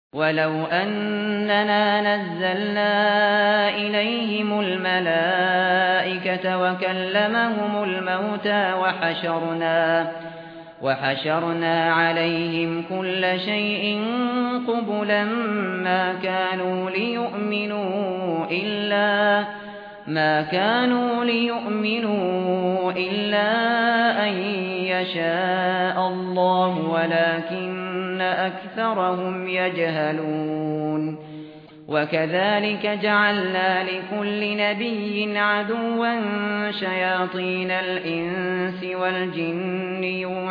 وَلَوْ أَنَّنَا نَزَّلْنَا إِلَيْهِمُ الْمَلَائِكَةَ وَكَلَّمَهُمُ الْمَوْتَىٰ وَحَشَرْنَا عَلَيْهِمْ كُلَّ شَيْءٍ قُبُلًا مَّا كَانُوا لِيُؤْمِنُوا إِلَّا أَن يَشَاءَ اللَّهُ وَلَٰكِنَّ أَكْثَرَهُمْ يَجْهَلُونَ وَكَذَٰلِكَ جَعَلْنَا لِكُلِّ نَبِيٍّ عَدُوًّا شَيَاطِينَ الْإِنسِ وَالْجِنِّ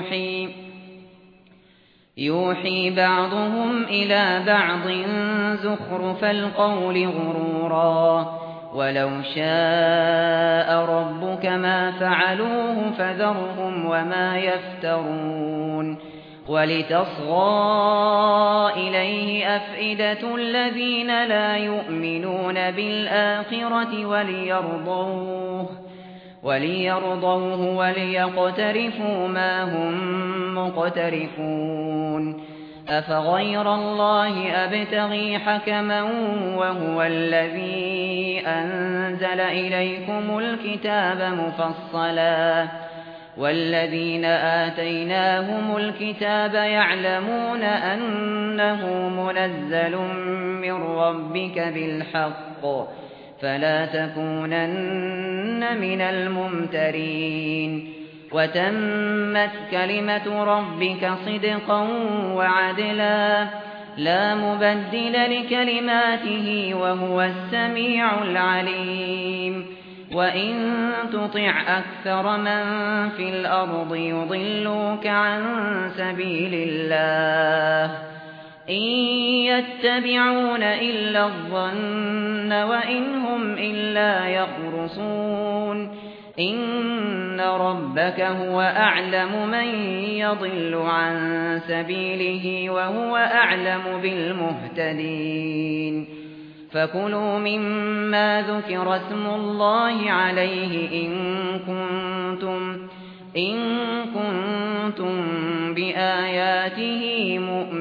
يُوحِي بَعْضُهُمْ إِلَىٰ بَعْضٍ زُخْرُفَ الْقَوْلِ غُرُورًا وَلَوْ شَاءَ رَبُّكَ مَا فَعَلُوهُ فَذَرْهُمْ وَمَا يَفْتَرُونَ وَلِتَصْغَىٰ إِلَيْهِ أَفْئِدَةُ الَّذِينَ لَا يُؤْمِنُونَ بِالْآخِرَةِ وَلِيَرْضَوْهُ وَلِيَقْتَرِفُوا مَا هُم مُّقْتَرِفُونَ أَفَغَيْرَ اللَّهِ أَبْتَغِي حَكَمًا وَهُوَ الَّذِي أَنزَلَ إِلَيْكُمُ الْكِتَابَ مُفَصَّلًا وَالَّذِينَ آتَيْنَاهُمُ الْكِتَابَ يَعْلَمُونَ أَنَّهُ مُنَزَّلٌ مِّن رَّبِّكَ بِالْحَقِّ فَلَا تَكُونَنَّ مِنَ الْمُمْتَرِينَ وَتَمَّتْ كَلِمَةُ رَبِّكَ صِدْقًا وَعَدْلًا لَّا مُبَدِّلَ لِكَلِمَاتِهِ وَهُوَ السَّمِيعُ الْعَلِيمُ وَإِن تُطِعْ أَكْثَرَ مَن فِي الْأَرْضِ يُضِلُّوكَ عَن سَبِيلِ اللَّهِ إِن يَتَّبِعُونَ إِلَّا الظَّنَّ وَإِنْ هُمْ إِلَّا يَخْرُصُونَ إِنَّ رَبَّكَ هُوَ أَعْلَمُ مَن يَضِلُّ عَن سَبِيلِهِ وَهُوَ أَعْلَمُ بِالْمُهْتَدِينَ فَكُلُوا مِمَّا ذُكِرَ اسْمُ اللَّهِ عَلَيْهِ إِن كُنتُمْ بِآيَاتِهِ مُؤْمِنِينَ